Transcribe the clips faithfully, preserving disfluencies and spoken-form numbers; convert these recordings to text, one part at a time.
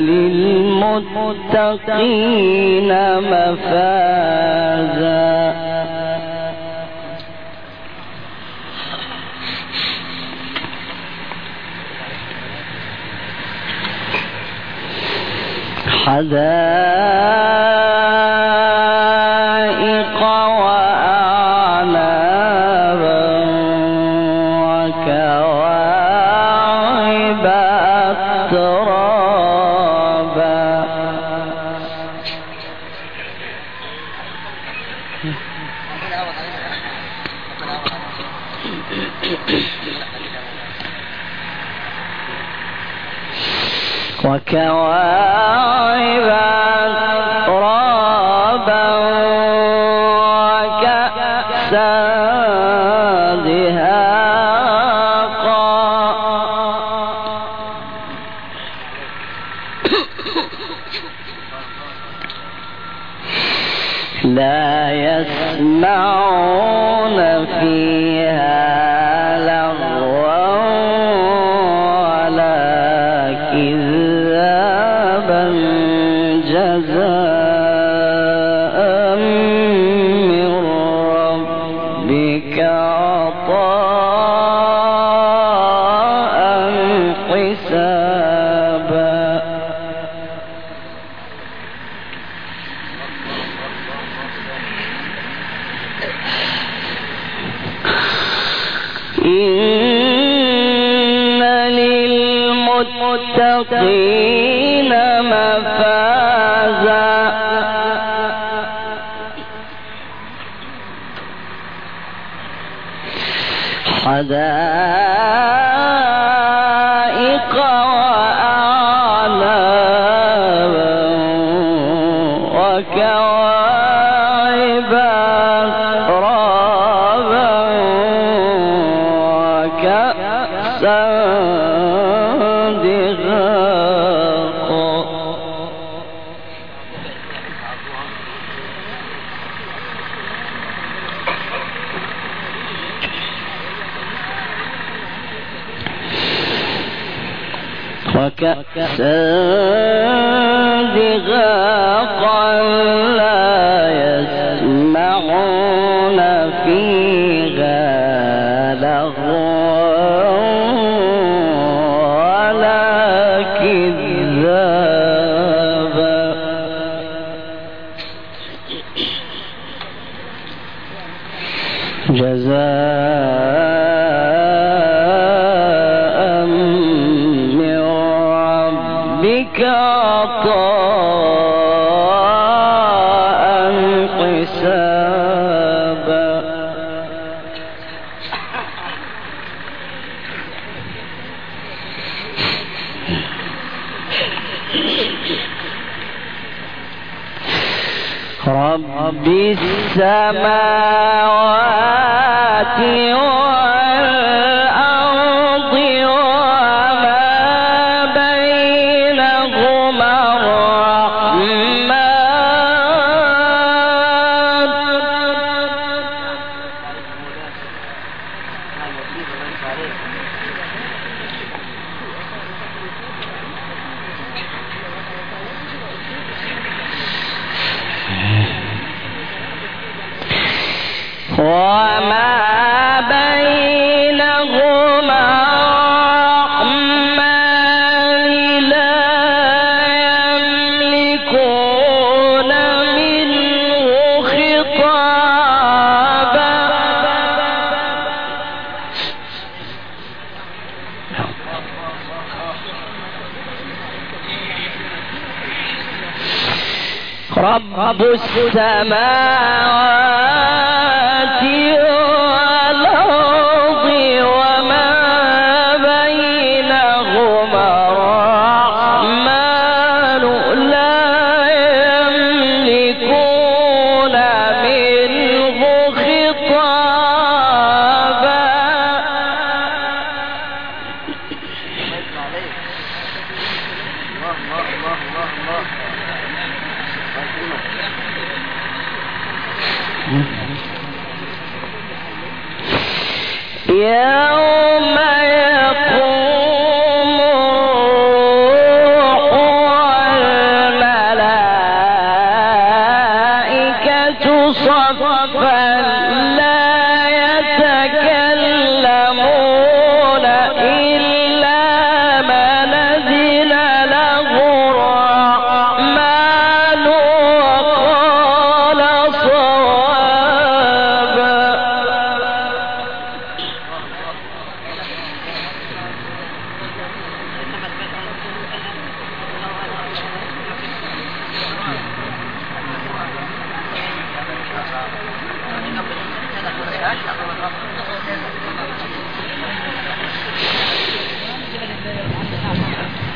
للمتقين مفازا حدائق وأعنابا وكواعب أترابا وكواعب أترابا وكأسا دهاقا لا يسمعون فيها لغوا ولا كذابا جزاء من ربك عطاء حسابا إن للمتقين مفازا حدائق وأعنابا وكواعب أترابا وكأسا دهاقا وكأسا دهاقا لا يسمعون فيها لغوا ولا كذابا جزاء من ربك عطاء حسابا رب السماوات والأرض وما بينهما وما بينهما الرحمن لا يملكون منه خطابا رب السماوات والأرض وما بينهما الرحمن لا يملكون منه خطابا يوم يقوم الروح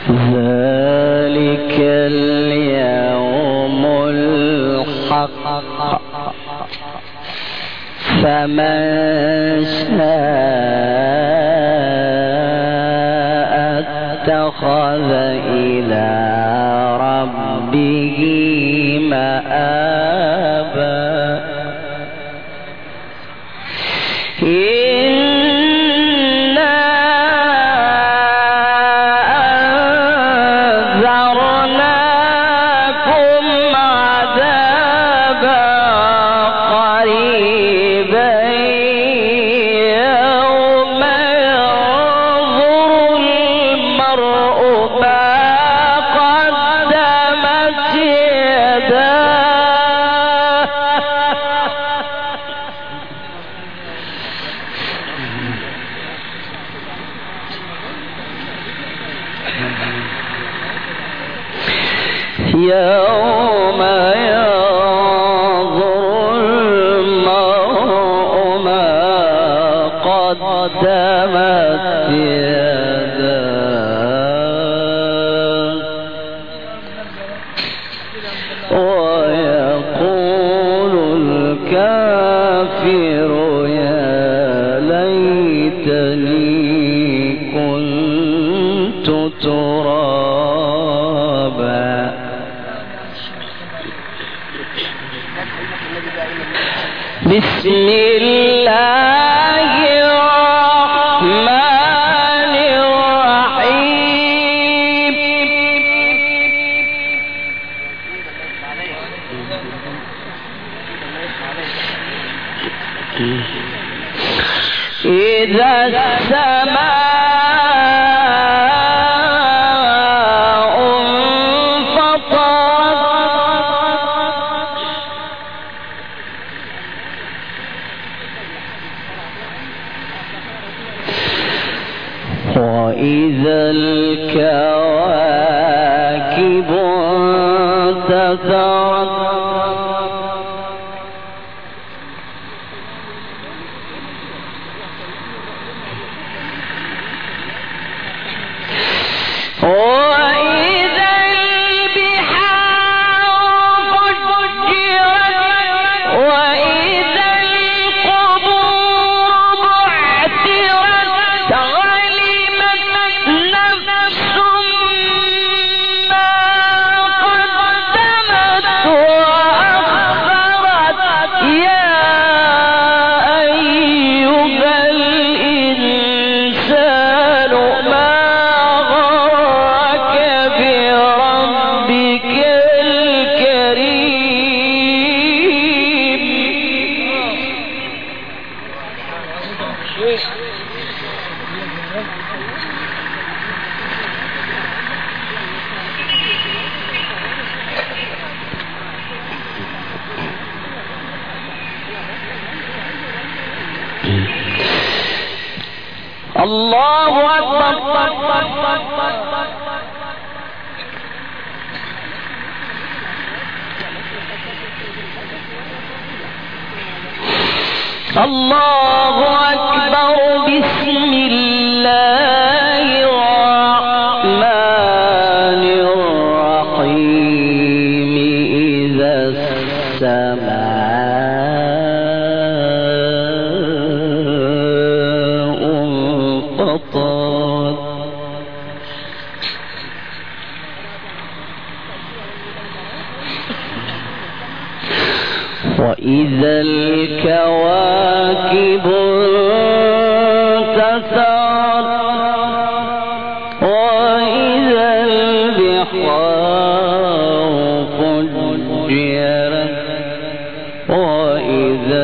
ذلك اليوم الحق فمن شاء اتخذ إلى ربه مآبا يوم ينظر المرء ما قدمت يداه ويقول الكافر يا ليتني كنت ترابا. بسم الله الرحمن الرحيم. إذا السماء وإذا الكواكب انتثرت وإذا البحار فجرت وإذا القبور بعثرت علمت نفس ما قدمت وأخرت يا أيها الإنسان ما غرك بربك الكريم. الله أكبر. الله أكبر. بسم الله الرحمن الرحيم. إذا السماء انفطرت وإذا الكواكب انتثرت وإذا البحار فجرت وإذا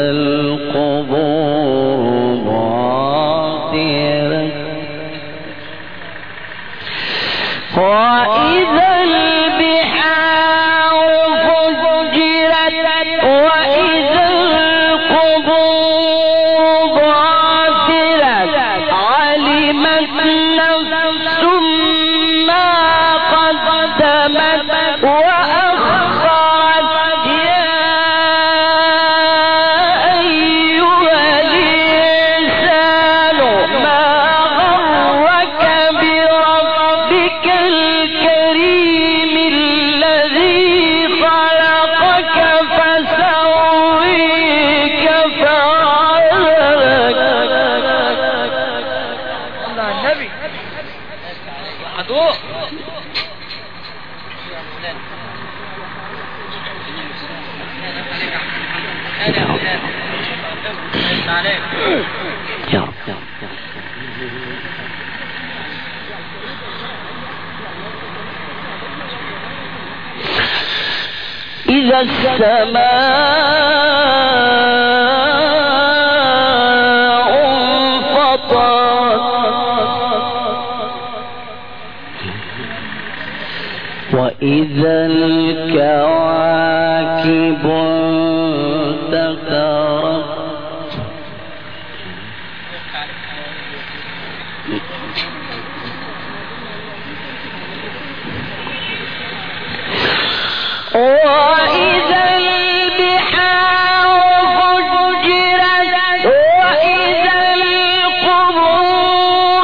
القبور بعثرت وإذا البحار فجرت وإذا القبور بعثرت علمت نفس ما قدمت وأخرت يا أيها الإنسان ما غرك بربك الكريم. وحدوه يا رب إذا السماء انفطرت وإذا الكواكب انتثرت وإذا البحار فجرت وإذا القبور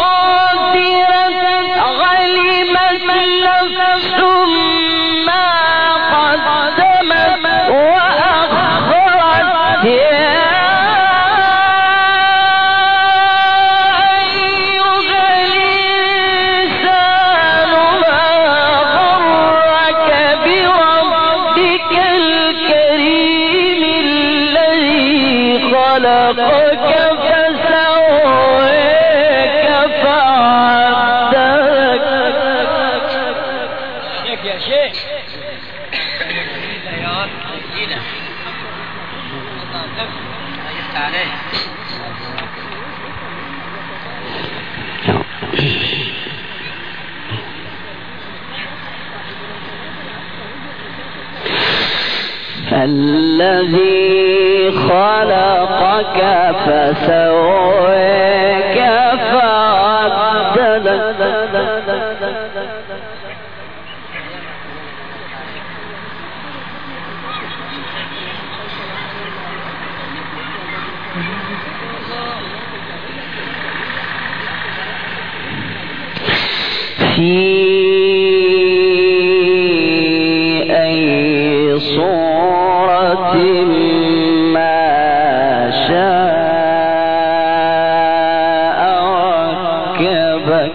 بعثرت علمت نفس ما قدمت وأخرت يا خلقك فسويك فعدلك شيخ يا شيخ الذي خلقك فسويك فعدلك في أي صورة ما شاء ركبك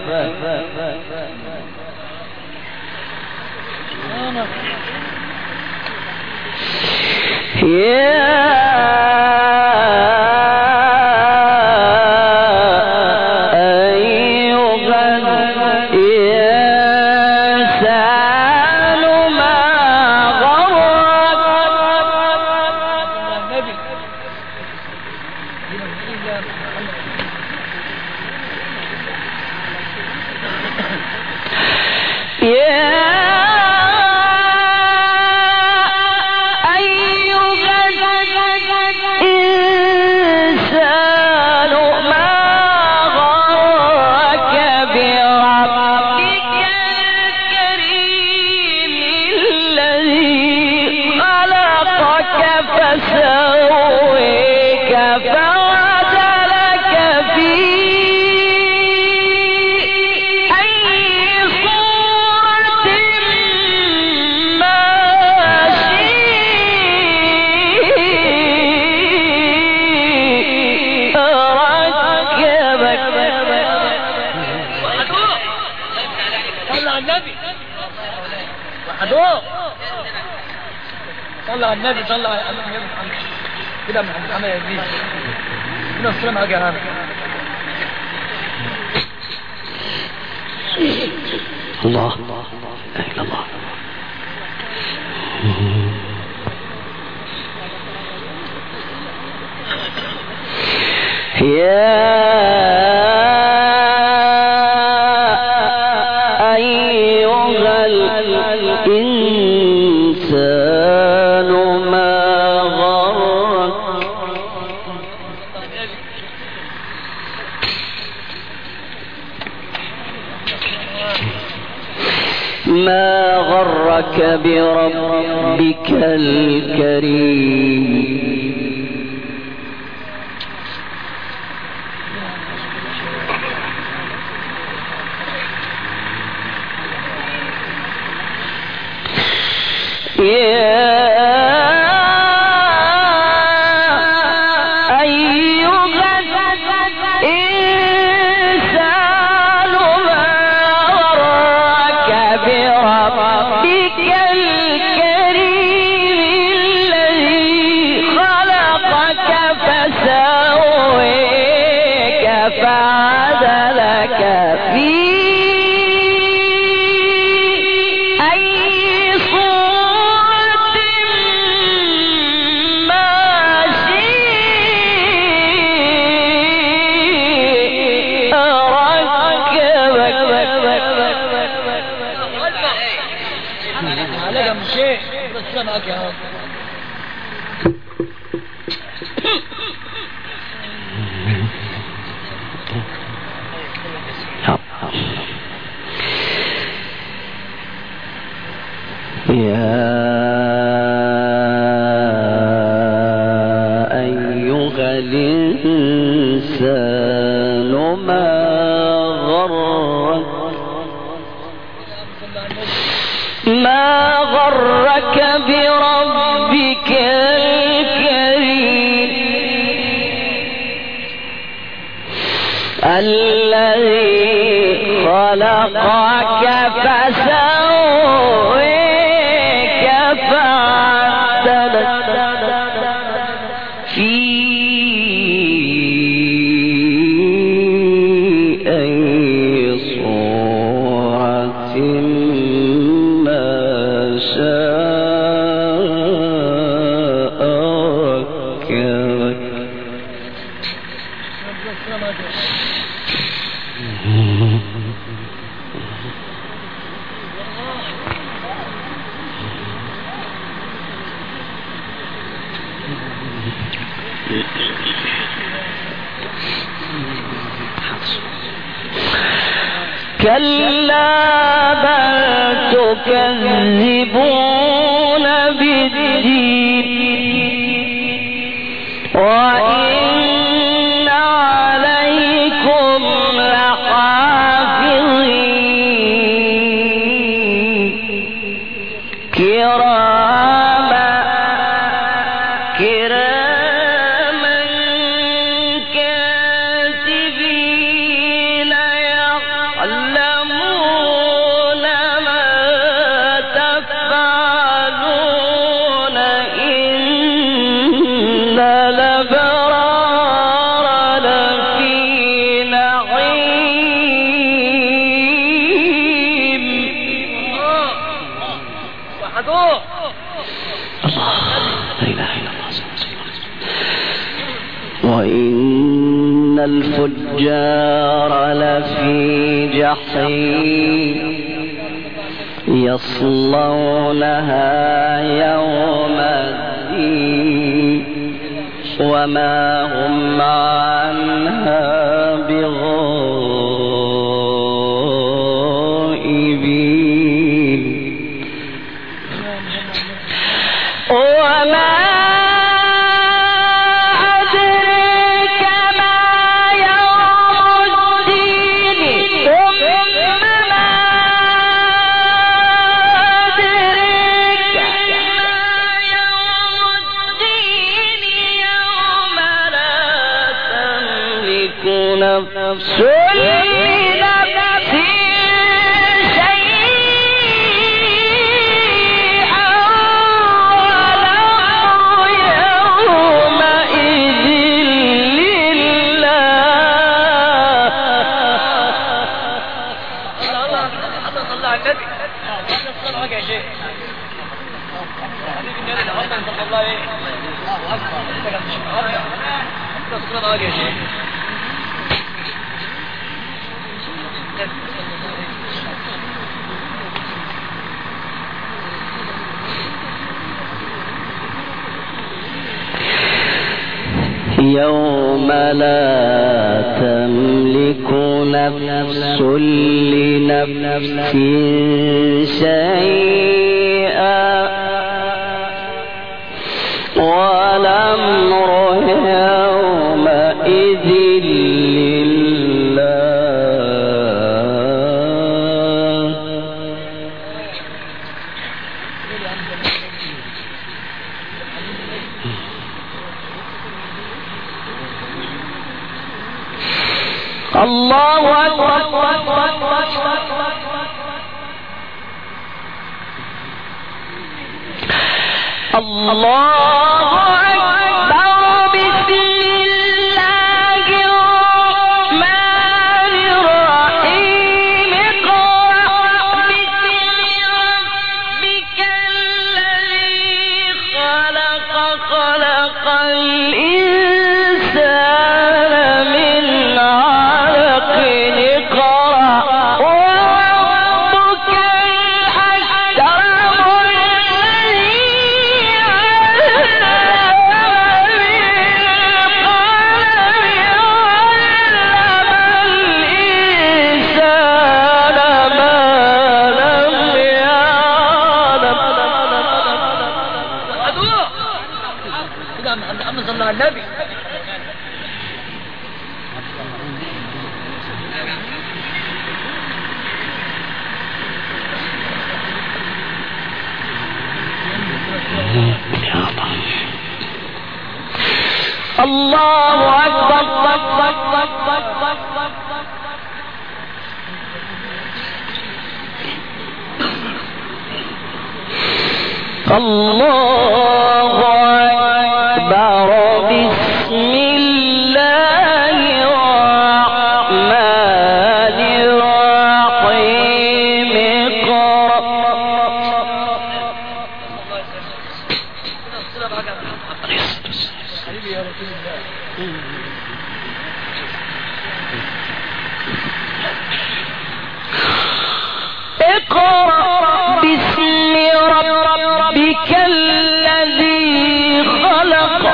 يا صلى على النبي صلى على النبي كده من محمد يا ابني كده السلام عليك يا عم الله الله لا الله يا أيها الإنسان ما غرك ما غرك بربك الكريم شيخ بس معك يا رب. يا أيها الإنسان ما غرك ما غرك بربك الكريم الذي خلقك فسويك فعدلك في أي صورة ما شاء ركبك. كلا بل تكذبون بالدين وإن عليكم لحافظين كراما كراما كاتبين يعلمون ما تفعلون إن الأبرار لفي نعيم. وحدوه الله لا إله إلا الله. وإن الفجار لفي جحيم يصلونها يوم الدين وما هم عنها بغائبين. وما أدريك ما يوم الدين ثم ما أدريك ما يوم الدين يوم لا تملك نفس لنفس شيئا والأمر يومئذ لله. الله صلى على النبي. صلى على شيخ حبيبي النبي العظيم صلى الله عليه الله أكبر. صلى على شيخ يوم لا تملك نفس لنفس شيئا والأمر يومئذ لله. الله أكبر. الله أكبر. بسم الله الرحمن الرحيم. اقرأ باسم ربك الذي خلق خلق الإنسان من علق. اقرأ وربك الأكرم الله أكبر الله أكبر بسم الله الرحمن الرحيم اقرأ باسم ربك الذي خلق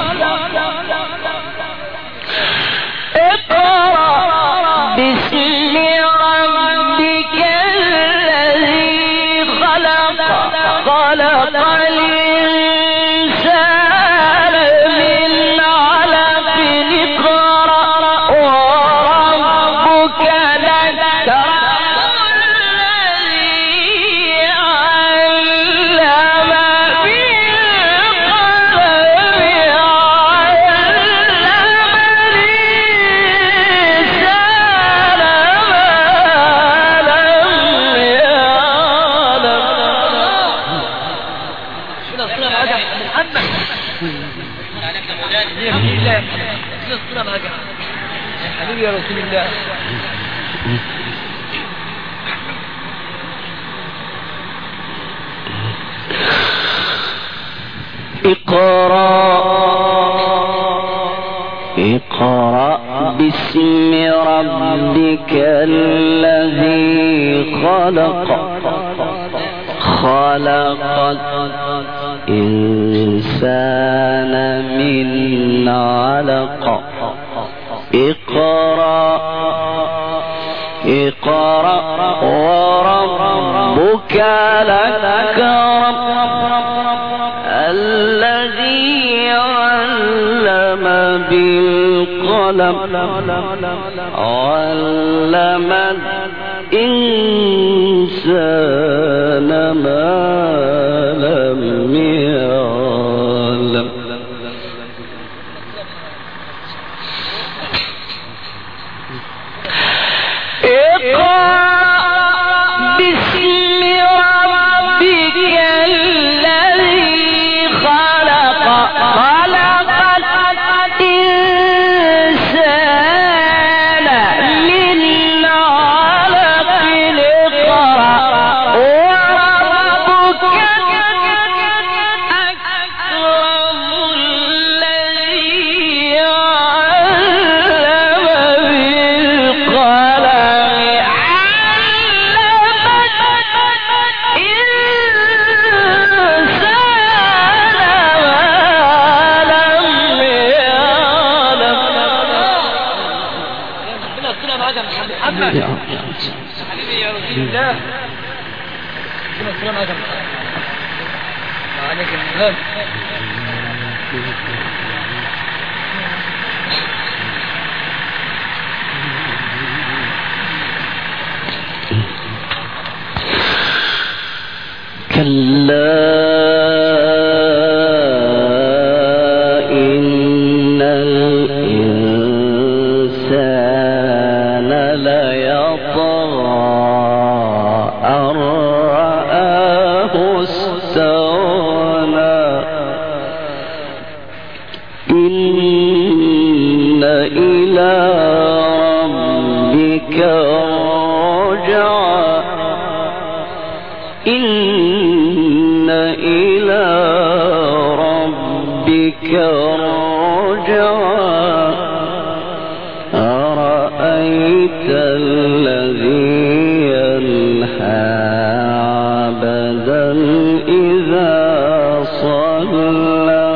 اقرأ باسم ربك الذي خلق خلق الإنسان من علق اقرأ وربك الأكرم الذي علم بالقلم حبيبي يا رسول الله. اقرأ اقرأ باسم ربك الذي خلق خلق الإنسان من علق اقرأ اقرأ وربك الأكرم الذي علم بالقلم علم الإنسان ما لم يعلم. اقرأ باسم ربك الذي خلق خلق الإنسان من علق اقرأ وربك الأكرم الذي علم بالقلم حبيبي يا رسول الله. كنا السلام عليكم وعليكم السلام. كلا إن الإنسان ليطغى أن رآه استغنى إن إلى ربك رجعا إن إلى ربك رجعا أرأيت الذي ينهى عبدا إذا صلى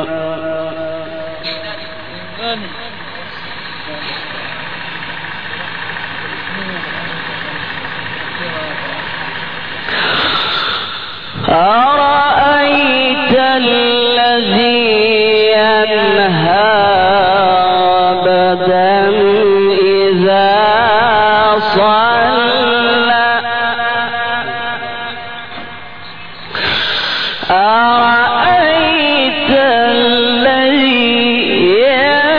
أرأيت الذي ينهى عبدا إذا صلى أرأيت الذي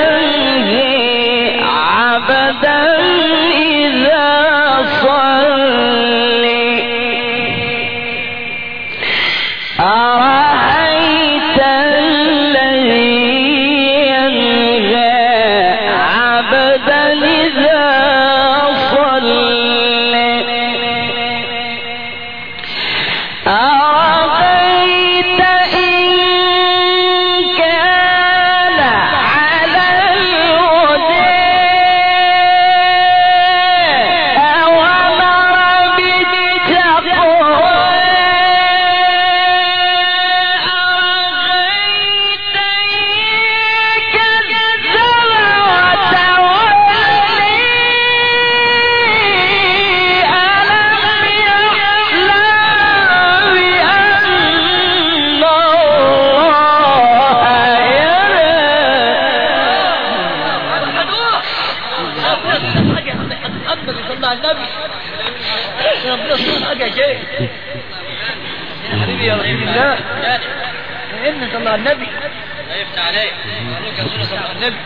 ربنا يصلح حاجة يا شيخ يا حبيبي يا رسول الله إن صلى على النبي لا يفتح عليك قالوك يا رسول الله صلى على النبي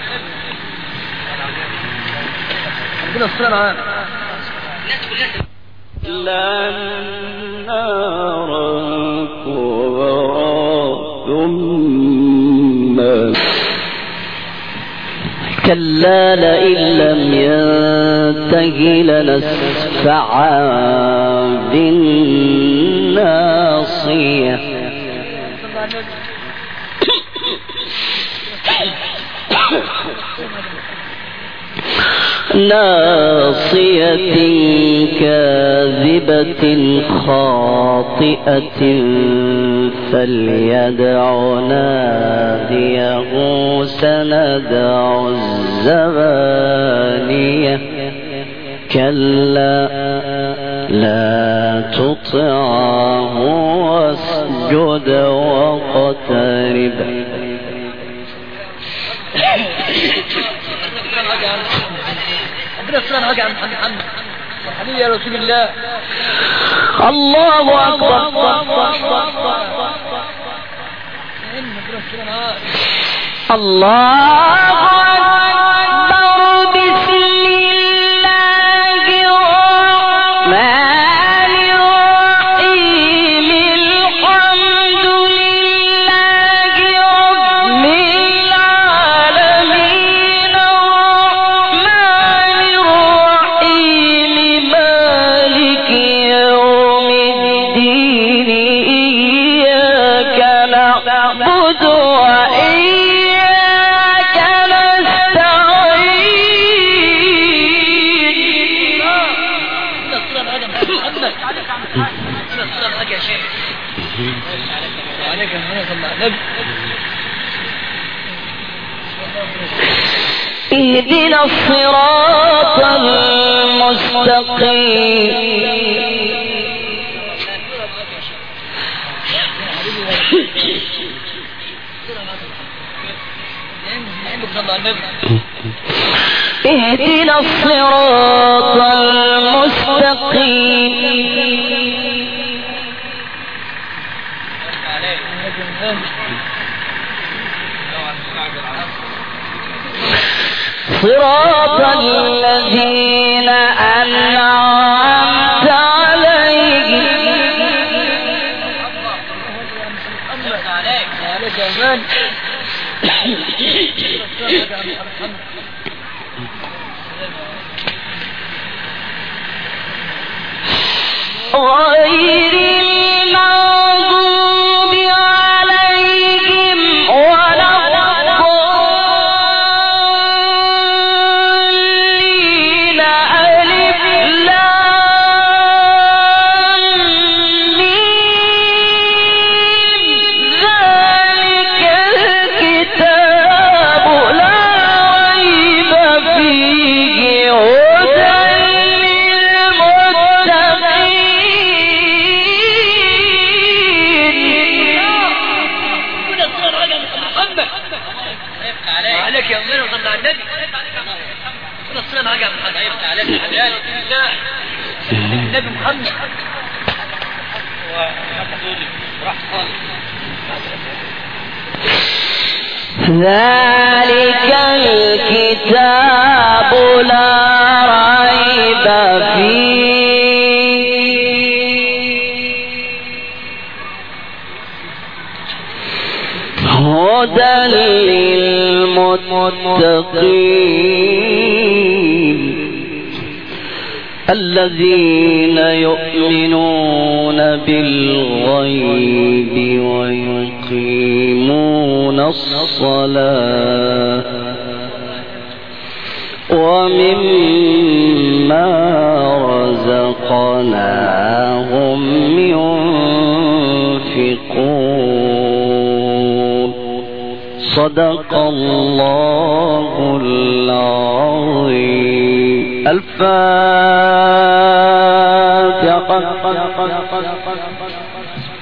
ربنا يصلح معانا لن ثم كلا لئن لم ينته لنسفعا بالناصية ناصية كاذبة خاطئة فليدع ناديه سندع الزبانية كلا لا تطعه واسجد واقترب ربنا يصلح حاجة عن محمد حبيبي يا رسول الله الله أكبر الله أكبر بسم الله الرحمن الرحيم الحمد لله رب العالمين الرحمن الرحيم مالك يوم الدين إياك نعبد وإياك اهدنا الصراط المستقيم اهدنا الصراط المستقيم صراط الذين أنعمت عليهم غير المغضوب عليهم ولا الضالين ألف لام ميم ذلك الكتاب لا ريب فيه هدى عليك يا أمير وصلى على النبي ونصنا معك عليك عليك النبي محمد ذلك الكتاب لا ريب فيه هدى للمتقين الذين يؤمنون بالغيب ويقيمون الصلاة ومما رزقناهم ينفقون صدق الله العظيم. الفاتحة.